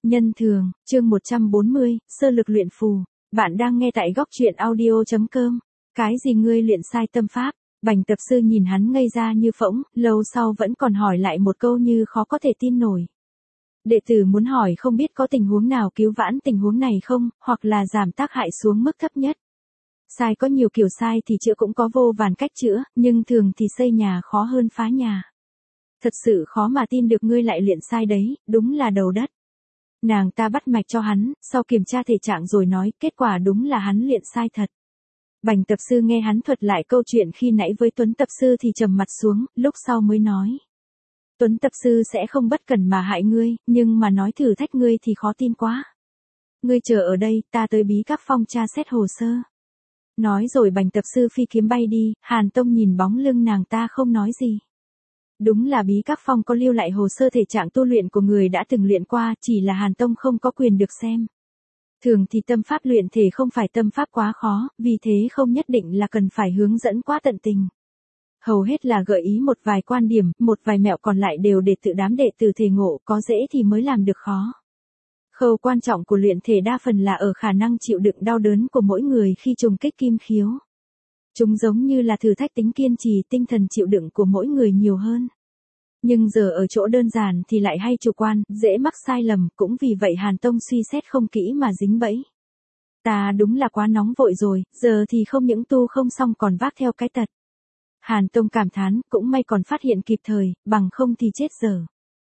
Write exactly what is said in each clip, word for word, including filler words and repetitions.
Nhân thường, chương một trăm bốn mươi, sơ lược luyện phù. Bạn đang nghe tại góc truyện audio.com. Cái gì ngươi luyện sai tâm pháp? Bành tập sư nhìn hắn ngây ra như phỗng, lâu sau vẫn còn hỏi lại một câu như khó có thể tin nổi. Đệ tử muốn hỏi không biết có tình huống nào cứu vãn tình huống này không, hoặc là giảm tác hại xuống mức thấp nhất. Sai có nhiều kiểu, sai thì chữa cũng có vô vàn cách chữa, nhưng thường thì xây nhà khó hơn phá nhà. Thật sự khó mà tin được ngươi lại luyện sai đấy, đúng là đầu đất. Nàng ta bắt mạch cho hắn, sau kiểm tra thể trạng rồi nói, kết quả đúng là hắn luyện sai thật. Bành tập sư nghe hắn thuật lại câu chuyện khi nãy với Tuấn tập sư thì trầm mặt xuống, lúc sau mới nói. Tuấn tập sư sẽ không bất cẩn mà hại ngươi, nhưng mà nói thử thách ngươi thì khó tin quá. Ngươi chờ ở đây, ta tới Bí Các Phong tra xét hồ sơ. Nói rồi bành tập sư phi kiếm bay đi, Hàn Tông nhìn bóng lưng nàng ta không nói gì. Đúng là Bí Các Phong có lưu lại hồ sơ thể trạng tu luyện của người đã từng luyện qua, chỉ là Hàn Tông không có quyền được xem. Thường thì tâm pháp luyện thể không phải tâm pháp quá khó, vì thế không nhất định là cần phải hướng dẫn quá tận tình. Hầu hết là gợi ý một vài quan điểm, một vài mẹo, còn lại đều để tự đám đệ tử thể ngộ, có dễ thì mới làm được khó. Khâu quan trọng của luyện thể đa phần là ở khả năng chịu đựng đau đớn của mỗi người khi trùng kích kim khiếu. Chúng giống như là thử thách tính kiên trì, tinh thần chịu đựng của mỗi người nhiều hơn. Nhưng giờ ở chỗ đơn giản thì lại hay chủ quan, dễ mắc sai lầm, cũng vì vậy Hàn Tông suy xét không kỹ mà dính bẫy. Ta đúng là quá nóng vội rồi, giờ thì không những tu không xong còn vác theo cái tật. Hàn Tông cảm thán, cũng may còn phát hiện kịp thời, bằng không thì chết giờ.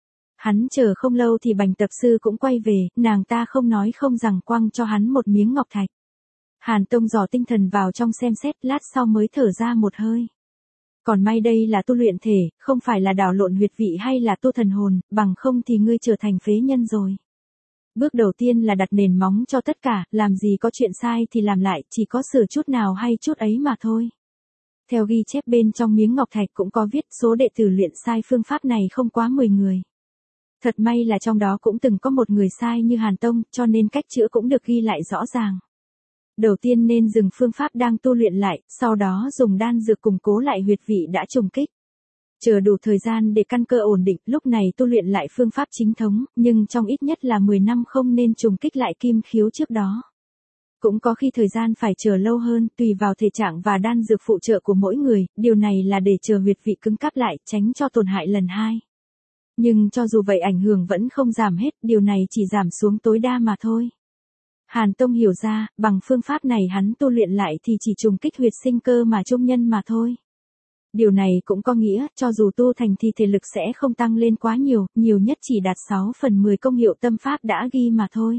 Hắn chờ không lâu thì bành tập sư cũng quay về, nàng ta không nói không rằng quăng cho hắn một miếng ngọc thạch. Hàn Tông dò tinh thần vào trong xem xét, lát sau mới thở ra một hơi. Còn may đây là tu luyện thể, không phải là đảo lộn huyệt vị hay là tu thần hồn, bằng không thì ngươi trở thành phế nhân rồi. Bước đầu tiên là đặt nền móng cho tất cả, làm gì có chuyện sai thì làm lại, chỉ có sửa chút nào hay chút ấy mà thôi. Theo ghi chép bên trong miếng ngọc thạch cũng có viết số đệ tử luyện sai phương pháp này không quá mười người. Thật may là trong đó cũng từng có một người sai như Hàn Tông, cho nên cách chữa cũng được ghi lại rõ ràng. Đầu tiên nên dừng phương pháp đang tu luyện lại, sau đó dùng đan dược củng cố lại huyệt vị đã trùng kích. Chờ đủ thời gian để căn cơ ổn định, lúc này tu luyện lại phương pháp chính thống, nhưng trong ít nhất là mười năm không nên trùng kích lại kim khiếu trước đó. Cũng có khi thời gian phải chờ lâu hơn, tùy vào thể trạng và đan dược phụ trợ của mỗi người, điều này là để chờ huyệt vị cứng cáp lại, tránh cho tổn hại lần hai. Nhưng cho dù vậy ảnh hưởng vẫn không giảm hết, điều này chỉ giảm xuống tối đa mà thôi. Hàn Tông hiểu ra, bằng phương pháp này hắn tu luyện lại thì chỉ trùng kích huyệt sinh cơ mà trung nhân mà thôi. Điều này cũng có nghĩa, cho dù tu thành thì thể lực sẽ không tăng lên quá nhiều, nhiều nhất chỉ đạt sáu phần mười công hiệu tâm pháp đã ghi mà thôi.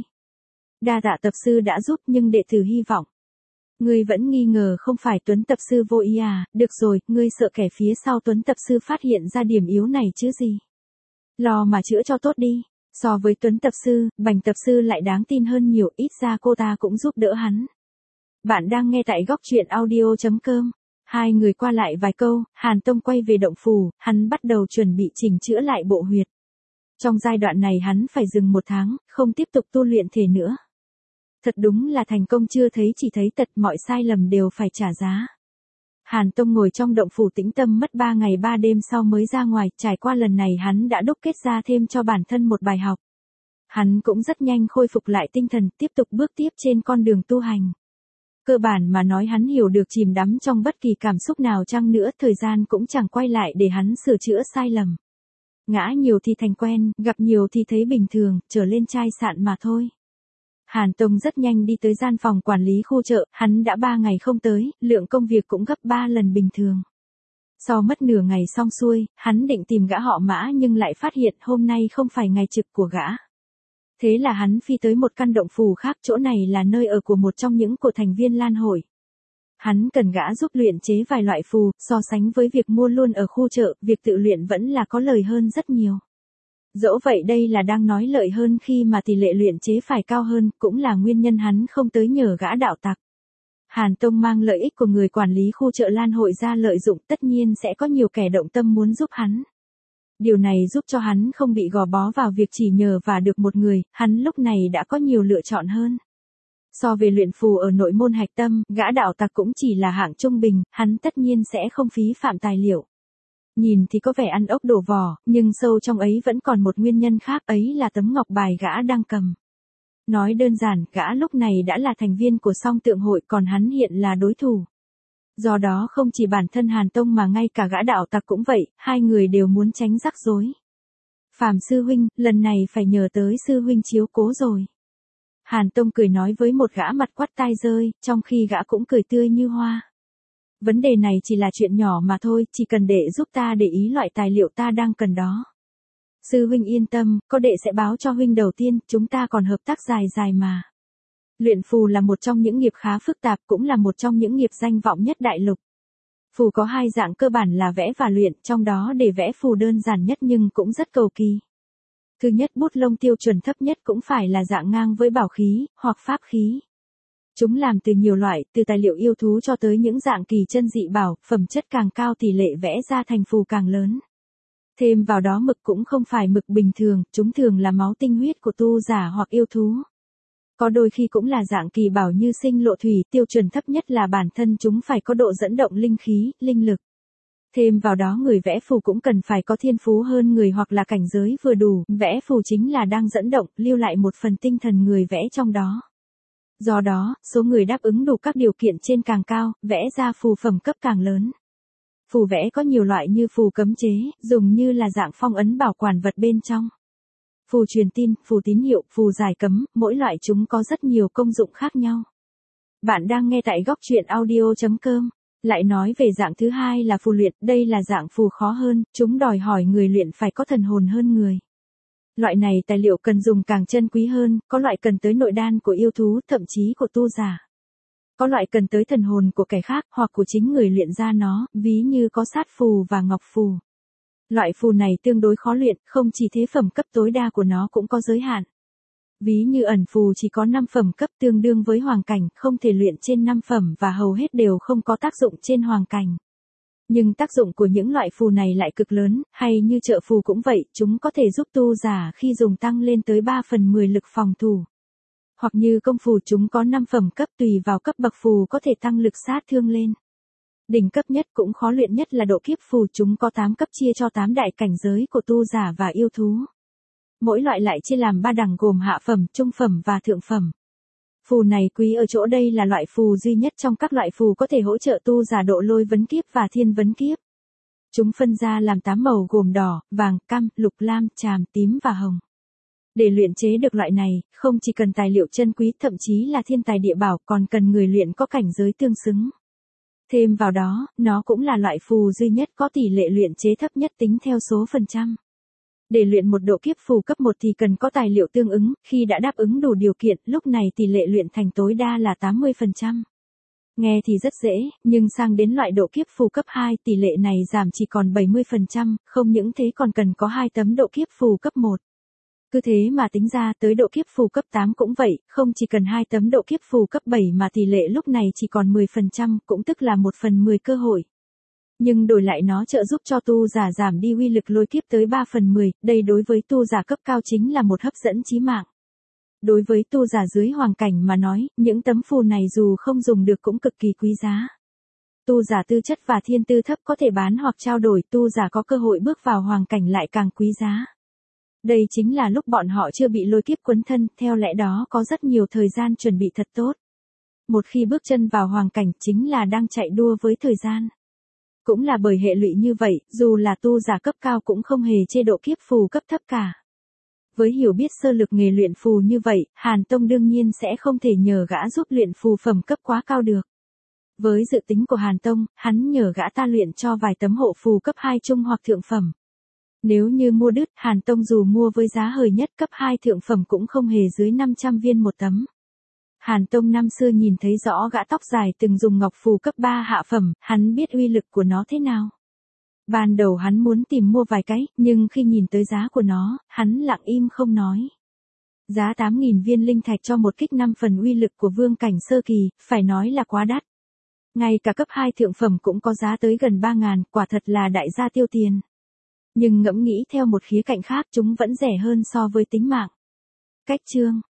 Đa tạ tập sư đã giúp, nhưng đệ tử hy vọng. Ngươi vẫn nghi ngờ không phải Tuấn tập sư vô ý à, được rồi, ngươi sợ kẻ phía sau Tuấn tập sư phát hiện ra điểm yếu này chứ gì. Lo mà chữa cho tốt đi. So với Tuấn tập sư, Bành tập sư lại đáng tin hơn nhiều, ít ra cô ta cũng giúp đỡ hắn. Bạn đang nghe tại góc truyện audio.com. Hai người qua lại vài câu, Hàn Tông quay về động phủ, hắn bắt đầu chuẩn bị chỉnh chữa lại bộ huyệt. Trong giai đoạn này hắn phải dừng một tháng, không tiếp tục tu luyện thể nữa. Thật đúng là thành công chưa thấy chỉ thấy tật, mọi sai lầm đều phải trả giá. Hàn Tông ngồi trong động phủ tĩnh tâm mất ba ngày ba đêm sau mới ra ngoài, trải qua lần này hắn đã đúc kết ra thêm cho bản thân một bài học. Hắn cũng rất nhanh khôi phục lại tinh thần, tiếp tục bước tiếp trên con đường tu hành. Cơ bản mà nói hắn hiểu được chìm đắm trong bất kỳ cảm xúc nào chăng nữa, thời gian cũng chẳng quay lại để hắn sửa chữa sai lầm. Ngã nhiều thì thành quen, gặp nhiều thì thấy bình thường, trở lên chai sạn mà thôi. Hàn Tông rất nhanh đi tới gian phòng quản lý khu chợ, hắn đã ba ngày không tới, lượng công việc cũng gấp ba lần bình thường. Sau mất nửa ngày xong xuôi, hắn định tìm gã họ Mã nhưng lại phát hiện hôm nay không phải ngày trực của gã. Thế là hắn phi tới một căn động phủ khác, chỗ này là nơi ở của một trong những của thành viên Lan hội. Hắn cần gã giúp luyện chế vài loại phù, so sánh với việc mua luôn ở khu chợ, việc tự luyện vẫn là có lời hơn rất nhiều. Dẫu vậy đây là đang nói lợi hơn khi mà tỷ lệ luyện chế phải cao hơn, cũng là nguyên nhân hắn không tới nhờ gã đạo tặc. Hàn Tông mang lợi ích của người quản lý khu chợ Lan hội ra lợi dụng, tất nhiên sẽ có nhiều kẻ động tâm muốn giúp hắn. Điều này giúp cho hắn không bị gò bó vào việc chỉ nhờ và được một người, hắn lúc này đã có nhiều lựa chọn hơn. So về luyện phù ở nội môn hạch tâm, gã đạo tặc cũng chỉ là hạng trung bình, hắn tất nhiên sẽ không phí phạm tài liệu. Nhìn thì có vẻ ăn ốc đổ vỏ, nhưng sâu trong ấy vẫn còn một nguyên nhân khác, ấy là tấm ngọc bài gã đang cầm. Nói đơn giản, gã lúc này đã là thành viên của song tượng hội, còn hắn hiện là đối thủ. Do đó không chỉ bản thân Hàn Tông mà ngay cả gã đạo tặc cũng vậy, hai người đều muốn tránh rắc rối. Phàm sư huynh, lần này phải nhờ tới sư huynh chiếu cố rồi. Hàn Tông cười nói với một gã mặt quắt tai rơi, trong khi gã cũng cười tươi như hoa. Vấn đề này chỉ là chuyện nhỏ mà thôi, chỉ cần đệ giúp ta để ý loại tài liệu ta đang cần đó. Sư huynh yên tâm, có đệ sẽ báo cho huynh đầu tiên, chúng ta còn hợp tác dài dài mà. Luyện phù là một trong những nghiệp khá phức tạp, cũng là một trong những nghiệp danh vọng nhất đại lục. Phù có hai dạng cơ bản là vẽ và luyện, trong đó để vẽ phù đơn giản nhất nhưng cũng rất cầu kỳ. Thứ nhất, bút lông tiêu chuẩn thấp nhất cũng phải là dạng ngang với bảo khí, hoặc pháp khí. Chúng làm từ nhiều loại, từ tài liệu yêu thú cho tới những dạng kỳ chân dị bảo, phẩm chất càng cao tỷ lệ vẽ ra thành phù càng lớn. Thêm vào đó mực cũng không phải mực bình thường, chúng thường là máu tinh huyết của tu giả hoặc yêu thú. Có đôi khi cũng là dạng kỳ bảo như sinh lộ thủy, tiêu chuẩn thấp nhất là bản thân chúng phải có độ dẫn động linh khí, linh lực. Thêm vào đó người vẽ phù cũng cần phải có thiên phú hơn người hoặc là cảnh giới vừa đủ, vẽ phù chính là đang dẫn động, lưu lại một phần tinh thần người vẽ trong đó. Do đó, số người đáp ứng đủ các điều kiện trên càng cao, vẽ ra phù phẩm cấp càng lớn. Phù vẽ có nhiều loại như phù cấm chế, dùng như là dạng phong ấn bảo quản vật bên trong. Phù truyền tin, phù tín hiệu, phù giải cấm, mỗi loại chúng có rất nhiều công dụng khác nhau. Bạn đang nghe tại góc truyện audio chấm com. Lại nói về dạng thứ hai là phù luyện, đây là dạng phù khó hơn, chúng đòi hỏi người luyện phải có thần hồn hơn người. Loại này tài liệu cần dùng càng chân quý hơn, có loại cần tới nội đan của yêu thú, thậm chí của tu giả. Có loại cần tới thần hồn của kẻ khác, hoặc của chính người luyện ra nó, ví như có sát phù và ngọc phù. Loại phù này tương đối khó luyện, không chỉ thế phẩm cấp tối đa của nó cũng có giới hạn. Ví như ẩn phù chỉ có năm phẩm cấp tương đương với hoàng cảnh, không thể luyện trên năm phẩm và hầu hết đều không có tác dụng trên hoàng cảnh. Nhưng tác dụng của những loại phù này lại cực lớn, hay như trợ phù cũng vậy, chúng có thể giúp tu giả khi dùng tăng lên tới ba phần mười lực phòng thủ. Hoặc như công phù chúng có năm phẩm cấp, tùy vào cấp bậc phù có thể tăng lực sát thương lên. Đỉnh cấp nhất cũng khó luyện nhất là độ kiếp phù, chúng có tám cấp chia cho tám đại cảnh giới của tu giả và yêu thú. Mỗi loại lại chia làm ba đẳng gồm hạ phẩm, trung phẩm và thượng phẩm. Phù này quý ở chỗ đây là loại phù duy nhất trong các loại phù có thể hỗ trợ tu giả độ lôi vấn kiếp và thiên vấn kiếp. Chúng phân ra làm tám màu gồm đỏ, vàng, cam, lục lam, tràm, tím và hồng. Để luyện chế được loại này, không chỉ cần tài liệu chân quý, thậm chí là thiên tài địa bảo, còn cần người luyện có cảnh giới tương xứng. Thêm vào đó, nó cũng là loại phù duy nhất có tỷ lệ luyện chế thấp nhất tính theo số phần trăm. Để luyện một độ kiếp phù cấp một thì cần có tài liệu tương ứng, khi đã đáp ứng đủ điều kiện, lúc này tỷ lệ luyện thành tối đa là tám mươi phần trăm. Nghe thì rất dễ, nhưng sang đến loại độ kiếp phù cấp hai, tỷ lệ này giảm chỉ còn bảy mươi phần trăm, không những thế còn cần có hai tấm độ kiếp phù cấp một. Cứ thế mà tính ra tới độ kiếp phù cấp tám cũng vậy, không chỉ cần hai tấm độ kiếp phù cấp bảy mà tỷ lệ lúc này chỉ còn mười phần trăm, cũng tức là một phần mười cơ hội. Nhưng đổi lại nó trợ giúp cho tu giả giảm đi uy lực lôi kiếp tới ba phần mười, đây đối với tu giả cấp cao chính là một hấp dẫn chí mạng. Đối với tu giả dưới hoàng cảnh mà nói, những tấm phù này dù không dùng được cũng cực kỳ quý giá. Tu giả tư chất và thiên tư thấp có thể bán hoặc trao đổi, tu giả có cơ hội bước vào hoàng cảnh lại càng quý giá. Đây chính là lúc bọn họ chưa bị lôi kiếp quấn thân, theo lẽ đó có rất nhiều thời gian chuẩn bị thật tốt. Một khi bước chân vào hoàng cảnh chính là đang chạy đua với thời gian. Cũng là bởi hệ lụy như vậy, dù là tu giả cấp cao cũng không hề chê độ kiếp phù cấp thấp cả. Với hiểu biết sơ lược nghề luyện phù như vậy, Hàn Tông đương nhiên sẽ không thể nhờ gã giúp luyện phù phẩm cấp quá cao được. Với dự tính của Hàn Tông, hắn nhờ gã ta luyện cho vài tấm hộ phù cấp hai trung hoặc thượng phẩm. Nếu như mua đứt, Hàn Tông dù mua với giá hời nhất cấp hai thượng phẩm cũng không hề dưới năm trăm viên một tấm. Hàn Tông năm xưa nhìn thấy rõ gã tóc dài từng dùng ngọc phù cấp ba hạ phẩm, hắn biết uy lực của nó thế nào. Ban đầu hắn muốn tìm mua vài cái, nhưng khi nhìn tới giá của nó, hắn lặng im không nói. Giá tám nghìn viên linh thạch cho một kích năm phần uy lực của vương cảnh sơ kỳ, phải nói là quá đắt. Ngay cả cấp hai thượng phẩm cũng có giá tới gần ba ngàn, quả thật là đại gia tiêu tiền. Nhưng ngẫm nghĩ theo một khía cạnh khác chúng vẫn rẻ hơn so với tính mạng. Cách chương